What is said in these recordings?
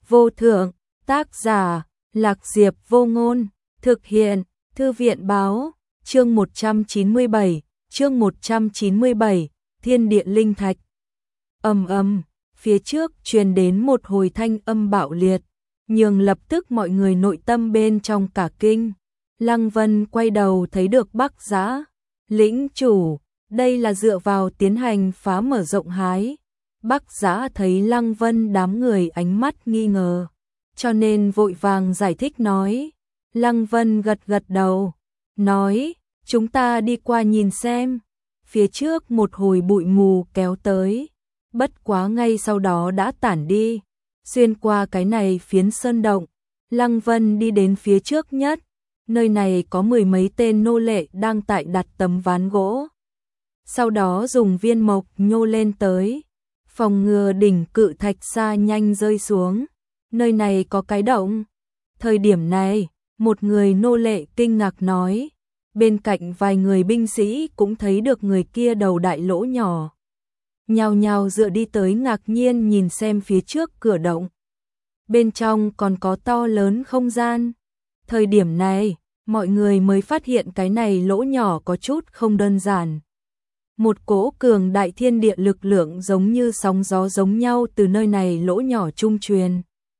vô thượng, tác giả, Lạc Diệp Vô Ngôn, thực hiện, Thư viện báo, chương 197, Thiên Địa Linh Thạch. Ầm ầm, phía trước truyền đến một hồi thanh âm bạo liệt, nhường lập tức mọi người nội tâm bên trong cả kinh. Lăng Vân quay đầu thấy được Bắc Giã, lĩnh chủ, đây là dựa vào tiến hành phá mở rộng hái. Bắc Giã thấy Lăng Vân đám người ánh mắt nghi ngờ, cho nên vội vàng giải thích nói. Lăng Vân gật gật đầu, nói, chúng ta đi qua nhìn xem. Phía trước một hồi bụi mù kéo tới, bất quá ngay sau đó đã tản đi. Xuyên qua cái này phiến sơn động, Lăng Vân đi đến phía trước nhất. Nơi này có mười mấy tên nô lệ đang tại đặt tấm ván gỗ. Sau đó dùng viên mộc nhô lên tới, phòng ngừa đỉnh cự thạch xa nhanh rơi xuống. Nơi này có cái động. Thời điểm này, một người nô lệ kinh ngạc nói. Bên cạnh vài người binh sĩ cũng thấy được người kia đầu đại lỗ nhỏ. Nhao nhao dựa đi tới ngạc nhiên nhìn xem phía trước cửa động. Bên trong còn có to lớn không gian. Thời điểm này, mọi người mới phát hiện cái này lỗ nhỏ có chút không đơn giản. Một cỗ cường đại thiên địa lực lượng giống như sóng gió giống nhau từ nơi này lỗ nhỏ trung truyền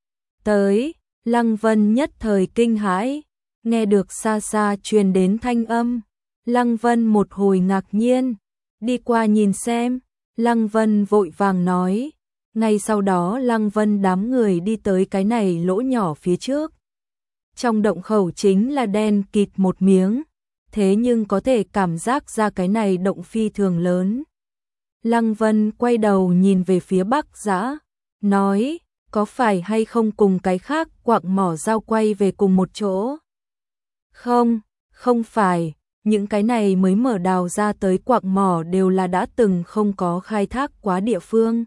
tới. Lăng Vân nhất thời kinh hãi, nghe được xa xa truyền đến thanh âm. Lăng Vân một hồi ngạc nhiên, đi qua nhìn xem. Lăng Vân vội vàng nói. Ngay sau đó Lăng Vân đám người đi tới cái này lỗ nhỏ phía trước. Trong động khẩu chính là đen kịt một miếng, thế nhưng có thể cảm giác ra cái này động phi thường lớn. Lăng Vân quay đầu nhìn về phía Bắc Giã, nói, có phải hay không cùng cái khác quặng mỏ giao quay về cùng một chỗ? Không, không phải, những cái này mới mở đào ra tới quặng mỏ đều là đã từng không có khai thác quá địa phương.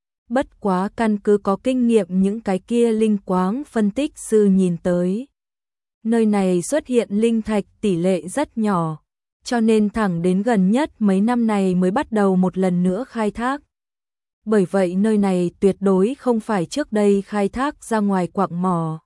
Bất quá căn cứ có kinh nghiệm những cái kia linh quáng phân tích sư nhìn tới. Nơi này xuất hiện linh thạch tỷ lệ rất nhỏ, cho nên thẳng đến gần nhất mấy năm này mới bắt đầu một lần nữa khai thác. Bởi vậy nơi này tuyệt đối không phải trước đây khai thác ra ngoài quặng mỏ.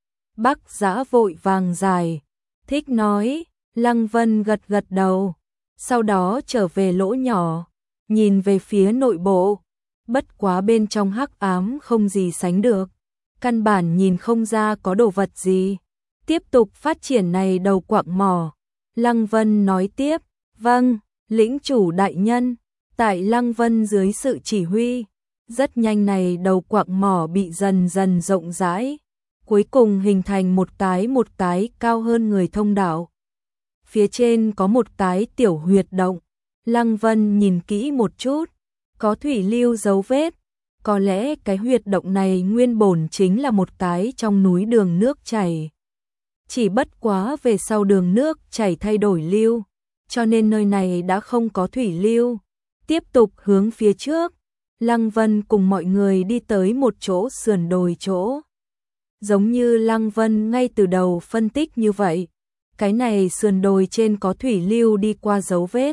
Bắc Giã vội vàng giải thích nói. Lăng Vân gật gật đầu, sau đó trở về lỗ nhỏ, nhìn về phía nội bộ. Bất quá bên trong hắc ám không gì sánh được, căn bản nhìn không ra có đồ vật gì. Tiếp tục phát triển này đầu quặng mỏ. Lăng Vân nói tiếp, vâng, lĩnh chủ đại nhân. Tại Lăng Vân dưới sự chỉ huy, rất nhanh này đầu quặng mỏ bị dần dần rộng rãi, cuối cùng hình thành một cái cao hơn người thông đạo. Phía trên có một cái tiểu huyệt động. Lăng Vân nhìn kỹ một chút, có thủy lưu dấu vết. Có lẽ cái huyệt động này nguyên bổn chính là một cái trong núi đường nước chảy. Chỉ bất quá về sau đường nước chảy thay đổi lưu, cho nên nơi này đã không có thủy lưu. Tiếp tục hướng phía trước, Lăng Vân cùng mọi người đi tới một chỗ sườn đồi chỗ. Giống như Lăng Vân ngay từ đầu phân tích như vậy, cái này sườn đồi trên có thủy lưu đi qua dấu vết.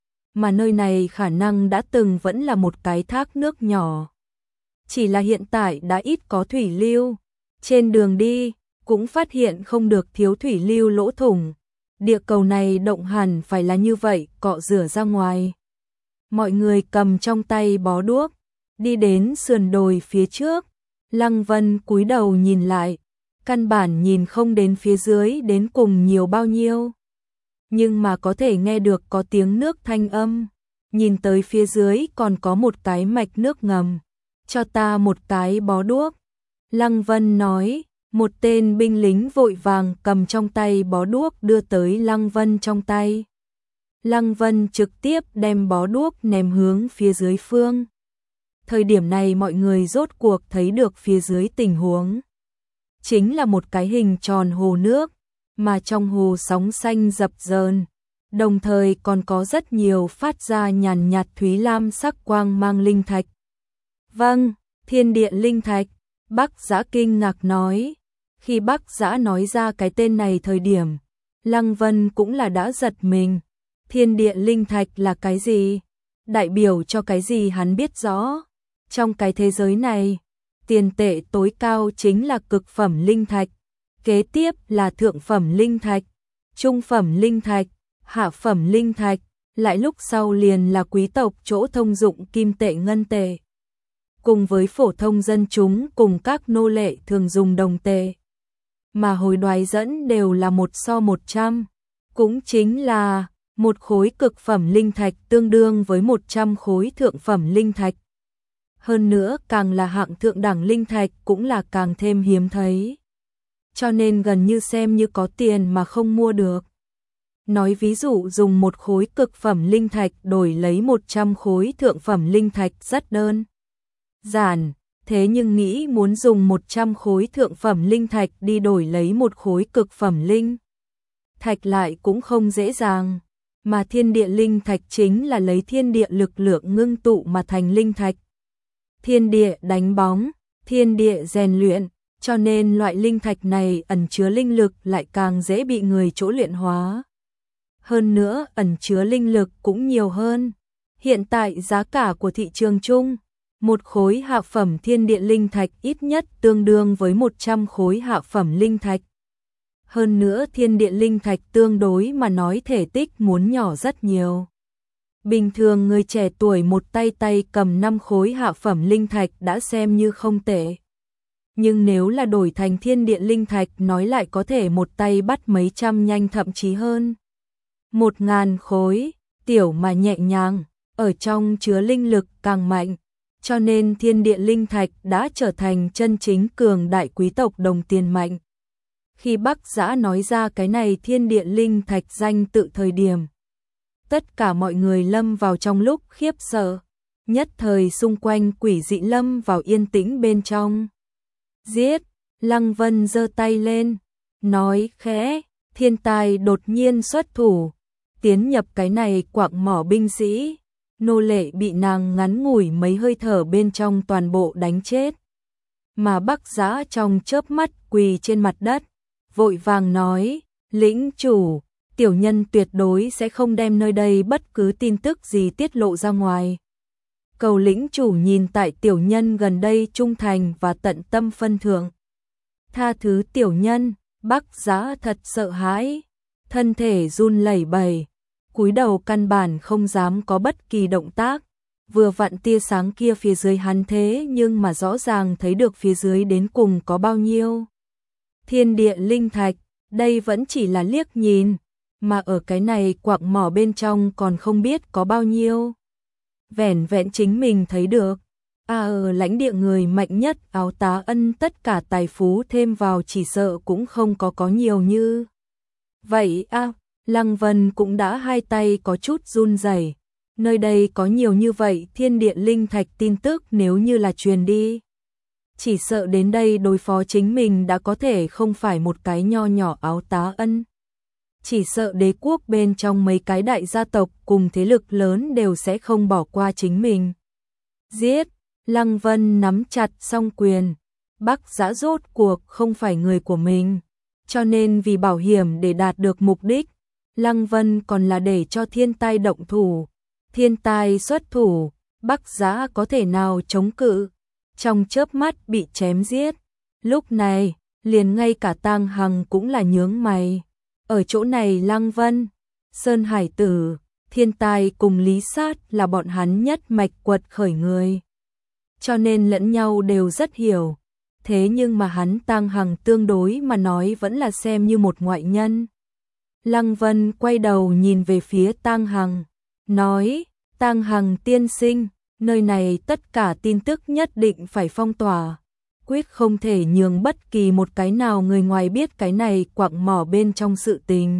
Mà nơi này khả năng đã từng vẫn là một cái thác nước nhỏ. Chỉ là hiện tại đã ít có thủy lưu. Trên đường đi, cũng phát hiện không được thiếu thủy lưu lỗ thủng. Địa cầu này động hẳn phải là như vậy, cọ rửa ra ngoài. Mọi người cầm trong tay bó đuốc, đi đến sườn đồi phía trước. Lăng Vân cúi đầu nhìn lại, căn bản nhìn không đến phía dưới đến cùng nhiều bao nhiêu. Nhưng mà có thể nghe được có tiếng nước thanh âm. Nhìn tới phía dưới còn có một cái mạch nước ngầm. Cho ta một cái bó đuốc. Lăng Vân nói. Một tên binh lính vội vàng cầm trong tay bó đuốc đưa tới Lăng Vân trong tay. Lăng Vân trực tiếp đem bó đuốc ném hướng phía dưới phương. Thời điểm này mọi người rốt cuộc thấy được phía dưới tình huống. Chính là một cái hình tròn hồ nước, mà trong hồ sóng xanh dập dờn, đồng thời còn có rất nhiều phát ra nhàn nhạt thúy lam sắc quang mang linh thạch. Vâng, thiên địa linh thạch, Bắc Giã kinh ngạc nói. Khi Bắc Giã nói ra cái tên này thời điểm, Lăng Vân cũng là đã giật mình. Thiên địa linh thạch là cái gì? Đại biểu cho cái gì hắn biết rõ. Trong cái thế giới này, Tiền tệ tối cao chính là cực phẩm linh thạch, kế tiếp là thượng phẩm linh thạch, trung phẩm linh thạch, hạ phẩm linh thạch, lại lúc sau liền là quý tộc chỗ thông dụng kim tệ ngân tệ. Cùng với phổ thông dân chúng cùng các nô lệ thường dùng đồng tệ. Mà hồi đoái dẫn đều là 1:100, cũng chính là một khối cực phẩm linh thạch tương đương với 100 khối thượng phẩm linh thạch. Hơn nữa càng là hạng thượng đẳng linh thạch cũng là càng thêm hiếm thấy. Cho nên gần như xem như có tiền mà không mua được. Nói ví dụ dùng một khối cực phẩm linh thạch đổi lấy 100 khối thượng phẩm linh thạch rất đơn giản, thế nhưng nghĩ muốn dùng 100 khối thượng phẩm linh thạch đi đổi lấy một khối cực phẩm linh thạch lại cũng không dễ dàng, mà thiên địa linh thạch chính là lấy thiên địa lực lượng ngưng tụ mà thành linh thạch. Thiên địa đánh bóng, thiên địa rèn luyện, cho nên loại linh thạch này ẩn chứa linh lực lại càng dễ bị người chỗ luyện hóa. Hơn nữa ẩn chứa linh lực cũng nhiều hơn. Hiện tại giá cả của thị trường chung, một khối hạ phẩm thiên địa linh thạch ít nhất tương đương với 100 khối hạ phẩm linh thạch. Hơn nữa thiên địa linh thạch tương đối mà nói thể tích muốn nhỏ rất nhiều. Bình thường người trẻ tuổi một tay cầm 5 khối hạ phẩm linh thạch đã xem như không tệ. Nhưng nếu là đổi thành thiên địa linh thạch nói lại có thể một tay bắt mấy trăm nhanh thậm chí hơn. 1000 khối, tiểu mà nhẹ nhàng, ở trong chứa linh lực càng mạnh. Cho nên thiên địa linh thạch đã trở thành chân chính cường đại quý tộc đồng tiền mạnh. Khi Bắc Giã nói ra cái này thiên địa linh thạch danh tự thời điểm, tất cả mọi người lâm vào trong lúc khiếp sợ, nhất thời xung quanh quỷ dị lâm vào yên tĩnh bên trong. Giết, Lăng Vân giơ tay lên, nói khẽ, thiên tài đột nhiên xuất thủ, tiến nhập cái này quạng mỏ binh sĩ, nô lệ bị nàng ngắn ngủi mấy hơi thở bên trong toàn bộ đánh chết. Mà Bắc Giã trong chớp mắt quỳ trên mặt đất, vội vàng nói, lĩnh chủ, tiểu nhân tuyệt đối sẽ không đem nơi đây bất cứ tin tức gì tiết lộ ra ngoài. Cầu lĩnh chủ nhìn tại tiểu nhân gần đây trung thành và tận tâm phân thượng. Tha thứ tiểu nhân, Bắc Giã thật sợ hãi, thân thể run lẩy bẩy, cúi đầu căn bản không dám có bất kỳ động tác. Vừa vặn tia sáng kia phía dưới hắn thế nhưng mà rõ ràng thấy được phía dưới đến cùng có bao nhiêu. Thiên địa linh thạch, đây vẫn chỉ là liếc nhìn, mà ở cái này quạng mỏ bên trong còn không biết có bao nhiêu. Vẻn vẹn chính mình thấy được. Ở lãnh địa người mạnh nhất Áo Tá Ân tất cả tài phú thêm vào chỉ sợ cũng không có nhiều như. Vậy Lăng Vân cũng đã hai tay có chút run rẩy. Nơi đây có nhiều như vậy thiên địa linh thạch tin tức nếu như là truyền đi. Chỉ sợ đến đây đối phó chính mình đã có thể không phải một cái nho nhỏ Áo Tá Ân. Chỉ sợ đế quốc bên trong mấy cái đại gia tộc cùng thế lực lớn đều sẽ không bỏ qua chính mình. Giết, Lăng Vân nắm chặt song quyền. Bắc Giã rốt cuộc không phải người của mình. Cho nên vì bảo hiểm để đạt được mục đích, Lăng Vân còn là để cho thiên tai động thủ. Thiên tai xuất thủ, Bắc Giã có thể nào chống cự, trong chớp mắt bị chém giết. Lúc này, liền ngay cả Tang Hằng cũng là nhướng mày. Ở chỗ này Lăng Vân, Sơn Hải Tử, thiên tai cùng Lý Sát là bọn hắn nhất mạch quật khởi người. Cho nên lẫn nhau đều rất hiểu. Thế nhưng mà hắn Tang Hằng tương đối mà nói vẫn là xem như một ngoại nhân. Lăng Vân quay đầu nhìn về phía Tang Hằng, nói, Tang Hằng tiên sinh, nơi này tất cả tin tức nhất định phải phong tỏa, quyết không thể nhường bất kỳ một cái nào người ngoài biết cái này quạng mỏ bên trong sự tình.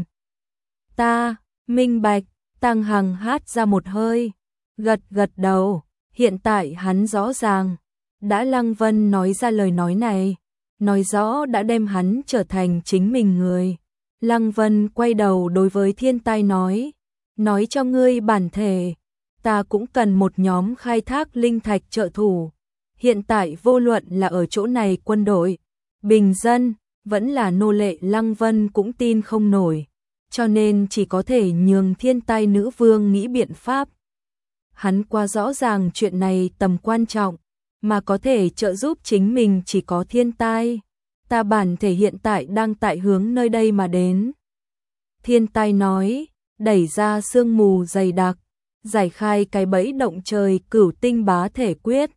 Ta, minh bạch, Tang Hằng hát ra một hơi, gật đầu, hiện tại hắn rõ ràng, đã Lăng Vân nói ra lời nói này, nói rõ đã đem hắn trở thành chính mình người. Lăng Vân quay đầu đối với thiên tai nói cho ngươi bản thể, ta cũng cần một nhóm khai thác linh thạch trợ thủ. Hiện tại vô luận là ở chỗ này quân đội, bình dân, vẫn là nô lệ Lăng Vân cũng tin không nổi, cho nên chỉ có thể nhường thiên tai nữ vương nghĩ biện pháp. Hắn quá rõ ràng chuyện này tầm quan trọng, mà có thể trợ giúp chính mình chỉ có thiên tai. Ta bản thể hiện tại đang tại hướng nơi đây mà đến. Thiên tai nói, đẩy ra sương mù dày đặc, giải khai cái bẫy động trời Cửu Tinh Bá Thể Quyết.